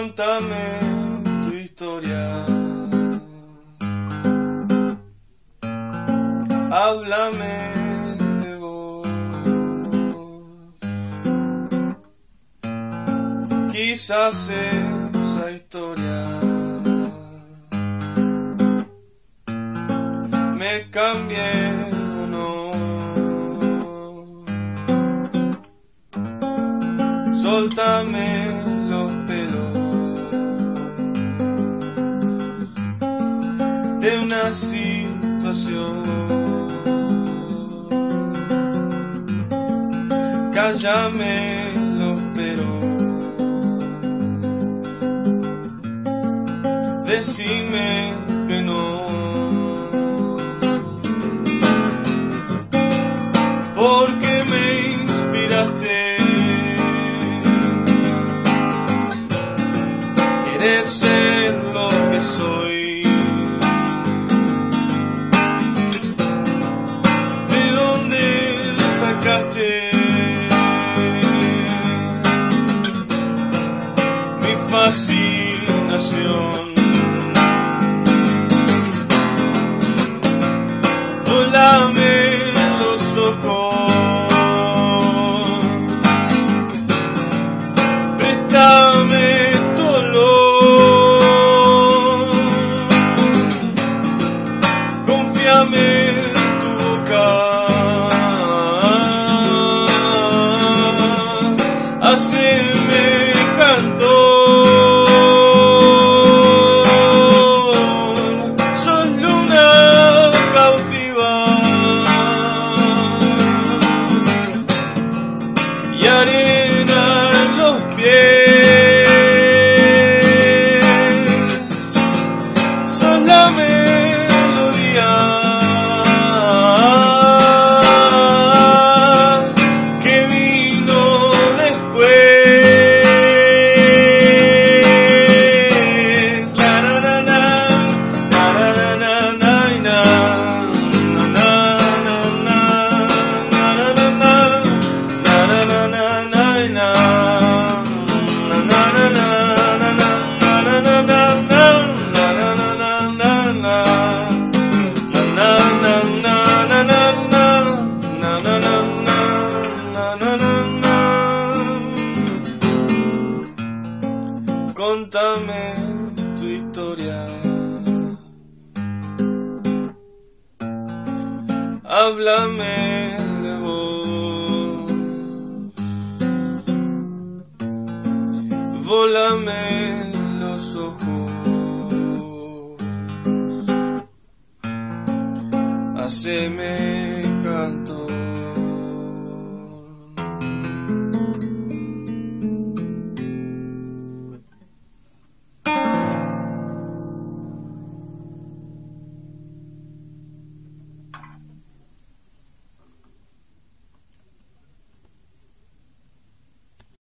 Contame tu historia, háblame de vos. Quizás esa historia me cambie o no. Soltame los pelos de una situación, cállame los pelos, decime que no, porque me inspiraste querer ser lo que soy. ¿De dónde sacaste mi fascinación? Volame los ojos, préstame tu olor, confíame en tu boca, haceme cantor, sos luna cautiva y arena en los pies, sos la melodía que vino después. La na na na, na na na na na na, na na na na na na na, na na na na na na, na na na na na na, na na na na na, na na na na na na, na na na na na na, na na na na na na. Contame tu historia, háblame de vos, volame los ojos, haceme canto,